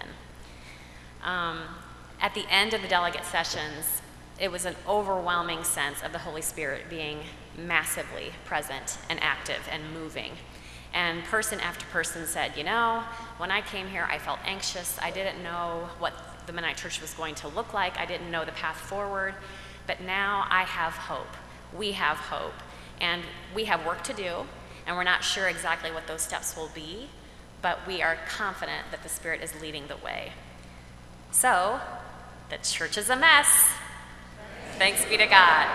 At the end of the delegate sessions, it was an overwhelming sense of the Holy Spirit being massively present and active and moving. And person after person said, you know, when I came here, I felt anxious. I didn't know what the Mennonite Church was going to look like. I didn't know the path forward. But now I have hope. We have hope. And we have work to do. And we're not sure exactly what those steps will be. But we are confident that the Spirit is leading the way. So, the church is a mess. Thanks be to God.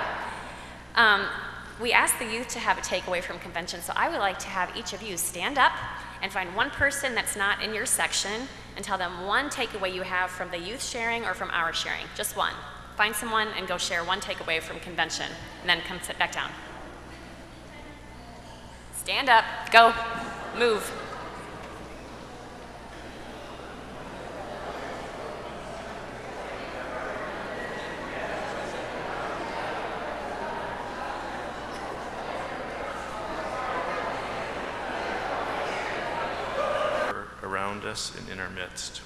We asked the youth to have a takeaway from convention, so I would like to have each of you stand up and find one person that's not in your section and tell them one takeaway you have from the youth sharing or from our sharing. Just one. Find someone and go share one takeaway from convention, and then come sit back down. Stand up. Go. Move. Around us and in our midst.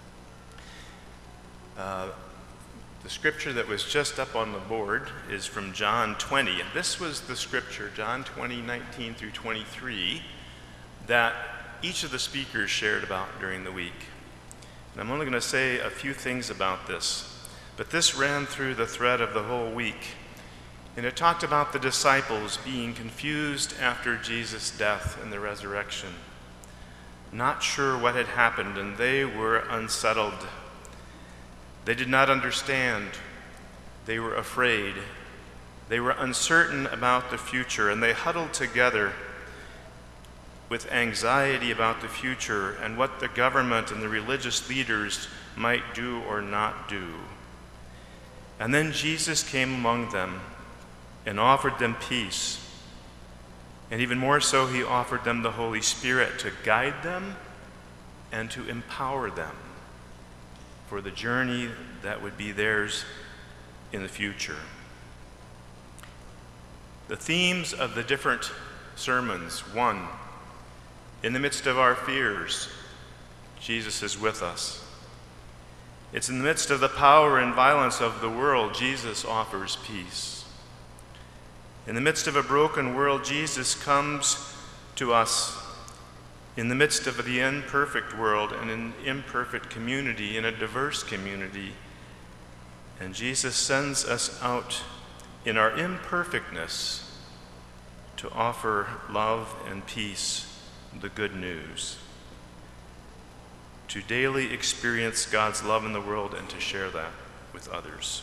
The scripture that was just up on the board is from John 20, and this was the scripture, John 20, 19 through 23, that each of the speakers shared about during the week. And I'm only going to say a few things about this, but this ran through the thread of the whole week. And it talked about the disciples being confused after Jesus' death and the resurrection, not sure what had happened, and they were unsettled. They did not understand. They were afraid. They were uncertain about the future, and they huddled together with anxiety about the future and what the government and the religious leaders might do or not do. And then Jesus came among them and offered them peace. And even more so, he offered them the Holy Spirit to guide them and to empower them for the journey that would be theirs in the future. The themes of the different sermons: 1, in the midst of our fears, Jesus is with us. It's in the midst of the power and violence of the world, Jesus offers peace. In the midst of a broken world, Jesus comes to us. In the midst of the imperfect world and an imperfect community, in a diverse community, and Jesus sends us out in our imperfectness to offer love and peace, the good news, to daily experience God's love in the world and to share that with others.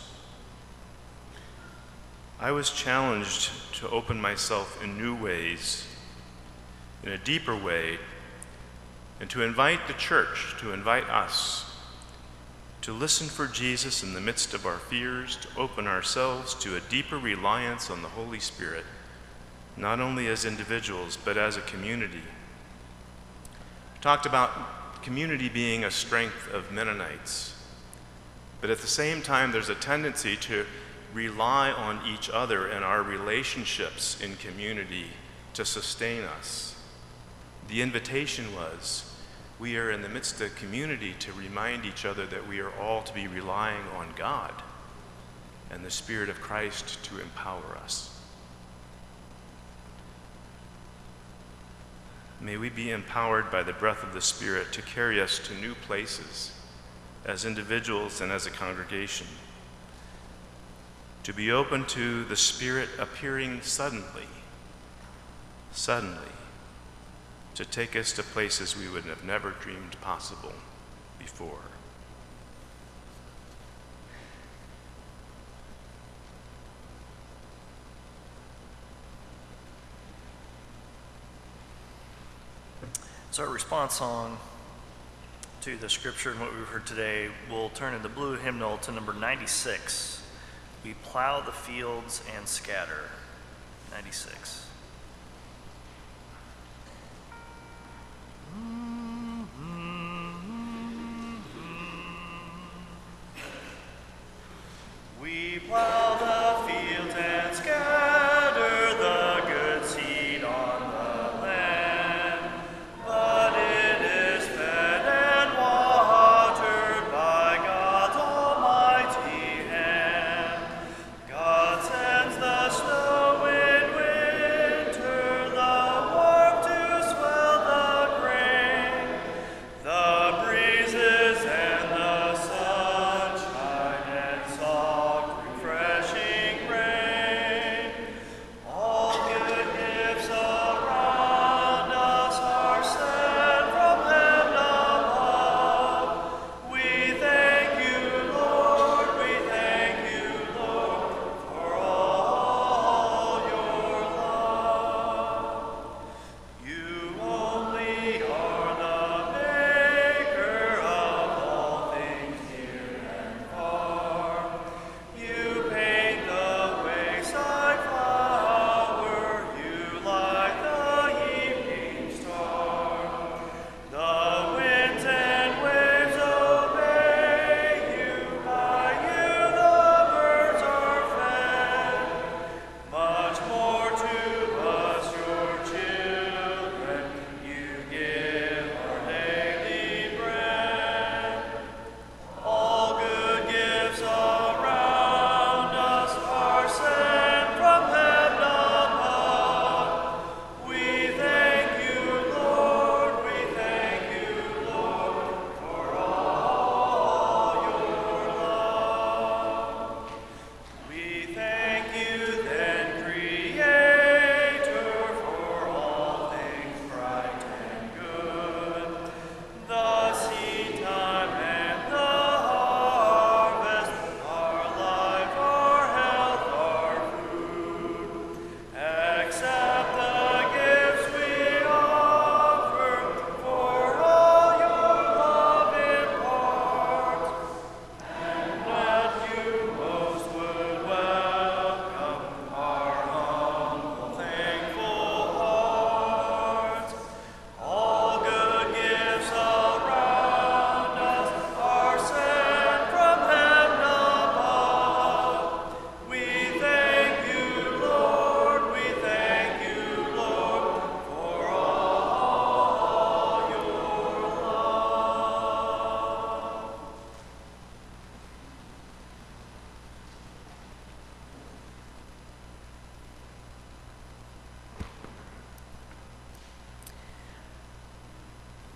I was challenged to open myself in new ways, in a deeper way, and to invite the church, to invite us, to listen for Jesus in the midst of our fears, to open ourselves to a deeper reliance on the Holy Spirit, not only as individuals, but as a community. I talked about community being a strength of Mennonites, but at the same time, there's a tendency to rely on each other and our relationships in community to sustain us. The invitation was, we are in the midst of community to remind each other that we are all to be relying on God and the Spirit of Christ to empower us. May we be empowered by the breath of the Spirit to carry us to new places as individuals and as a congregation, to be open to the Spirit appearing suddenly, to take us to places we would have never dreamed possible before. So our response song to the scripture and what we've heard today will turn in the blue hymnal to number 96. We plow the fields and scatter. 96. We plow the fields and scatter the good seed on the land, but it is fed and watered by God's almighty hand. God sends the snow in winter, the warmth to swell the grain.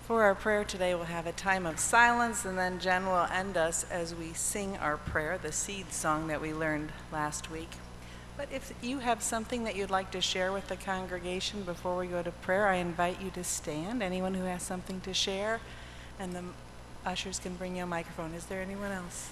For our prayer today, we'll have a time of silence, and then Jen will end us as we sing our prayer, the seed song that we learned last week. But if you have something that you'd like to share with the congregation before we go to prayer, I invite you to stand. Anyone who has something to share, and the ushers can bring you a microphone. Is there anyone else?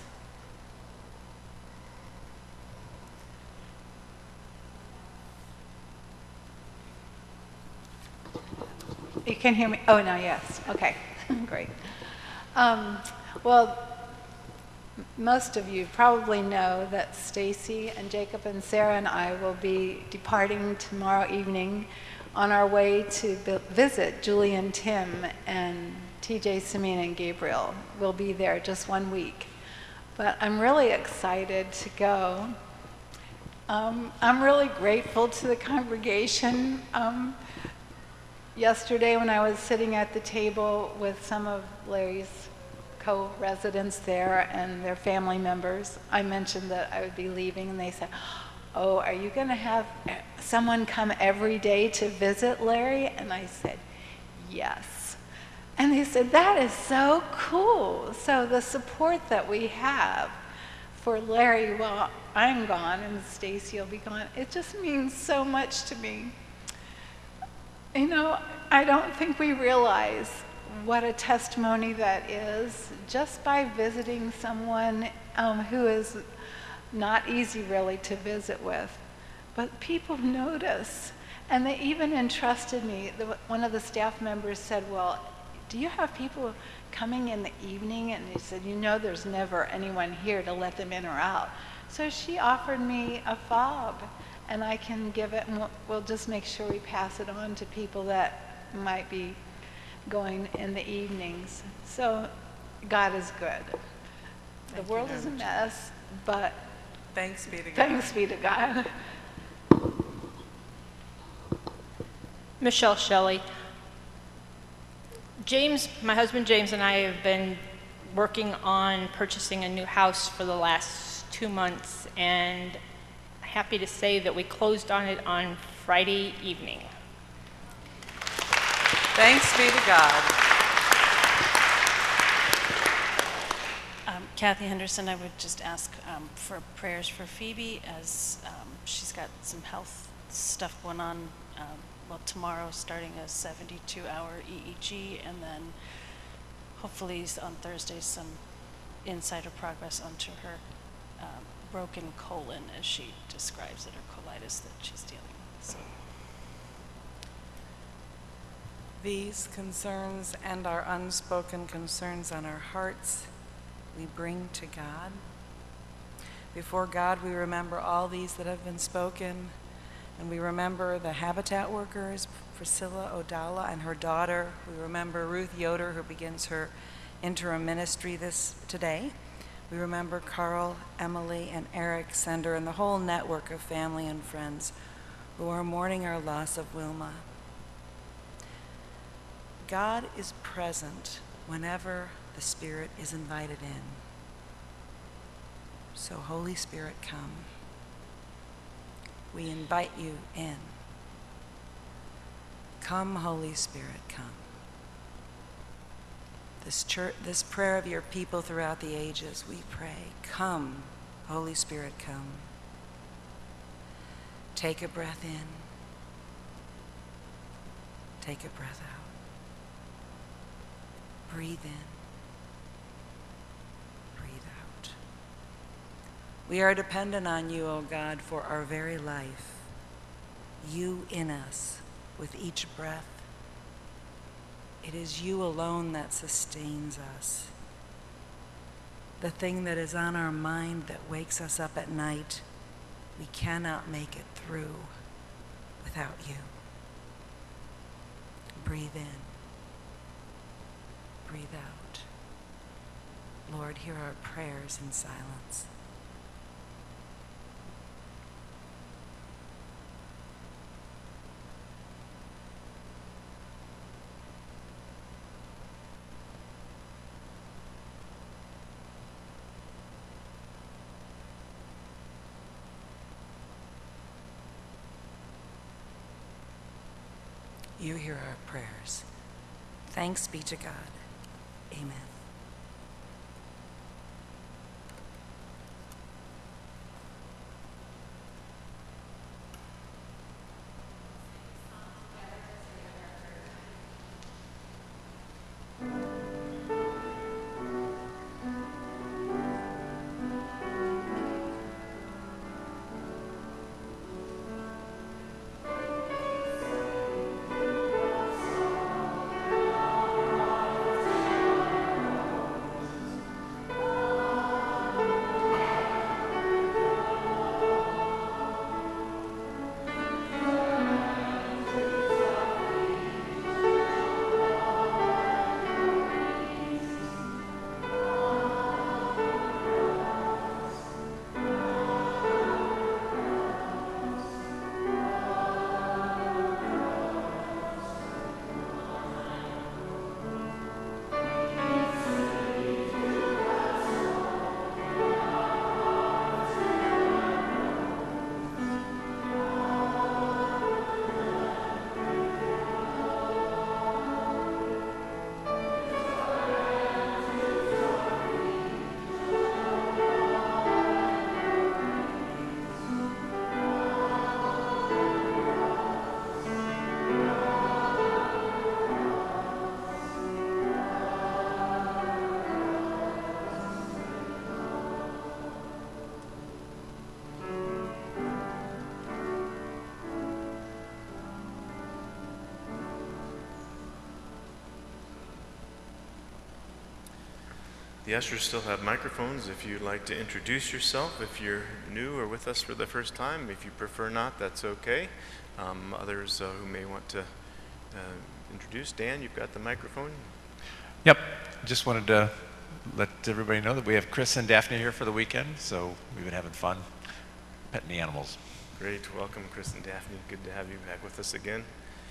You can hear me? Oh, no, yes. Okay, great. Well, most of you probably know that Stacy and Jacob and Sarah and I will be departing tomorrow evening on our way to visit Julie and Tim and TJ, Simeon, and Gabriel. We'll be there just 1 week. But I'm really excited to go. I'm really grateful to the congregation. Yesterday, when I was sitting at the table with some of Larry's co-residents there and their family members, I mentioned that I would be leaving, and they said, "Oh, are you going to have someone come every day to visit Larry?" And I said, "Yes." And they said, "That is so cool." So the support that we have for Larry while I'm gone and Stacy will be gone, it just means so much to me. You know, I don't think we realize what a testimony that is just by visiting someone who is not easy really to visit with. But people notice, and they even entrusted me. One of the staff members said, "Well, do you have people coming in the evening?" And he said, "You know, there's never anyone here to let them in or out." So she offered me a fob, and I can give it, and we'll just make sure we pass it on to people that might be going in the evenings. So God is good. The world is a mess, but thanks be to God. Thanks be to God. Michelle Shelley. James, my husband James, and I have been working on purchasing a new house for the last 2 months, and happy to say that we closed on it on Friday evening. Thanks be to God. Kathy Henderson, I would just ask for prayers for Phoebe as she's got some health stuff going on. Well, tomorrow starting a 72-hour EEG, and then hopefully on Thursday some insight or progress onto her broken colon, as she describes it, or colitis that she's dealing with. So. These concerns and our unspoken concerns on our hearts, we bring to God. Before God, we remember all these that have been spoken, and we remember the Habitat workers, Priscilla Odala and her daughter. We remember Ruth Yoder, who begins her interim ministry today. We remember Carl, Emily, and Eric Sender, and the whole network of family and friends who are mourning our loss of Wilma. God is present whenever the Spirit is invited in. So, Holy Spirit, come. We invite you in. Come, Holy Spirit, come. This prayer of your people throughout the ages, we pray, come, Holy Spirit, come. Take a breath in. Take a breath out. Breathe in. Breathe out. We are dependent on you, O God, for our very life. You in us with each breath. It is you alone that sustains us. The thing that is on our mind that wakes us up at night, we cannot make it through without you. Breathe in. Breathe out. Lord, hear our prayers in silence. You hear our prayers. Thanks be to God. Amen. The ushers still have microphones if you'd like to introduce yourself, if you're new or with us for the first time. If you prefer not, that's okay. Others who may want to introduce. Dan, you've got the microphone. Yep, just wanted to let everybody know that we have Chris and Daphne here for the weekend, so we've been having fun petting the animals. Great, welcome Chris and Daphne. Good to have you back with us again.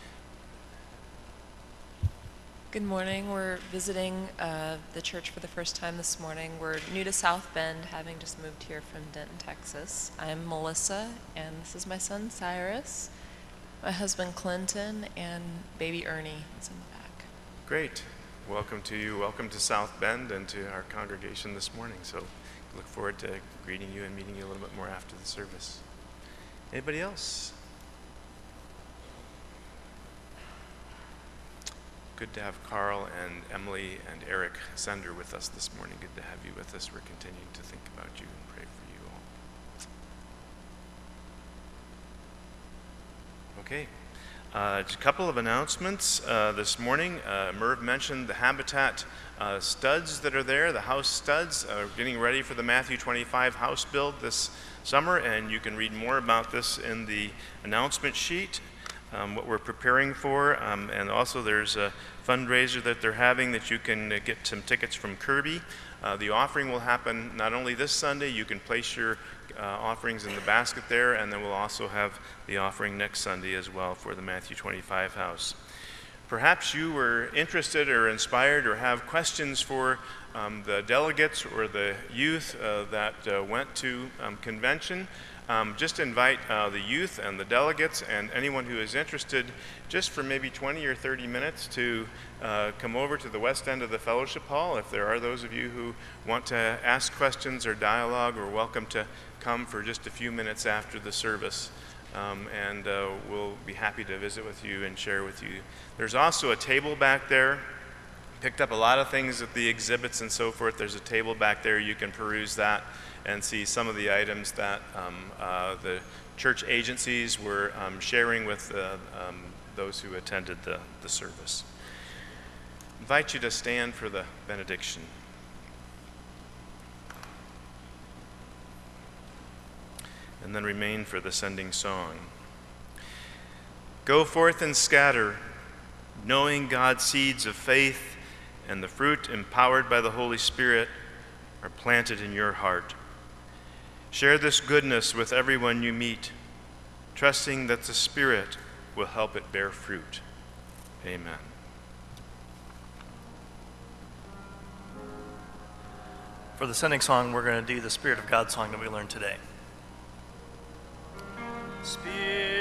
Good morning. We're visiting the church for the first time this morning. We're new to South Bend, having just moved here from Denton, Texas. I'm Melissa, and this is my son Cyrus, my husband Clinton, and baby Ernie is in the back. Great. Welcome to you. Welcome to South Bend and to our congregation this morning. So look forward to greeting you and meeting you a little bit more after the service. Anybody else? Good to have Carl and Emily and Eric Sender with us this morning. Good to have you with us. We're continuing to think about you and pray for you all. Okay. Just a couple of announcements this morning. Merv mentioned the Habitat studs that are there, the house studs. Getting ready for the Matthew 25 house build this summer, and you can read more about this in the announcement sheet. What we're preparing for, and also there's a fundraiser that they're having that you can get some tickets from Kirby. The offering will happen not only this Sunday, you can place your offerings in the basket there, and then we'll also have the offering next Sunday as well for the Matthew 25 house. Perhaps you were interested or inspired or have questions for the delegates or the youth that went to convention. Just invite the youth and the delegates and anyone who is interested just for maybe 20 or 30 minutes to come over to the west end of the fellowship hall. If there are those of you who want to ask questions or dialogue, are welcome to come for just a few minutes after the service. And we'll be happy to visit with you and share with you. There's also a table back there. Picked up a lot of things at the exhibits and so forth. There's a table back there. You can peruse that and see some of the items that the church agencies were sharing with those who attended the service. I invite you to stand for the benediction. And then remain for the sending song. Go forth and scatter, knowing God's seeds of faith and the fruit empowered by the Holy Spirit are planted in your heart. Share this goodness with everyone you meet, trusting that the Spirit will help it bear fruit. Amen. For the sending song, we're going to do the Spirit of God song that we learned today. Spirit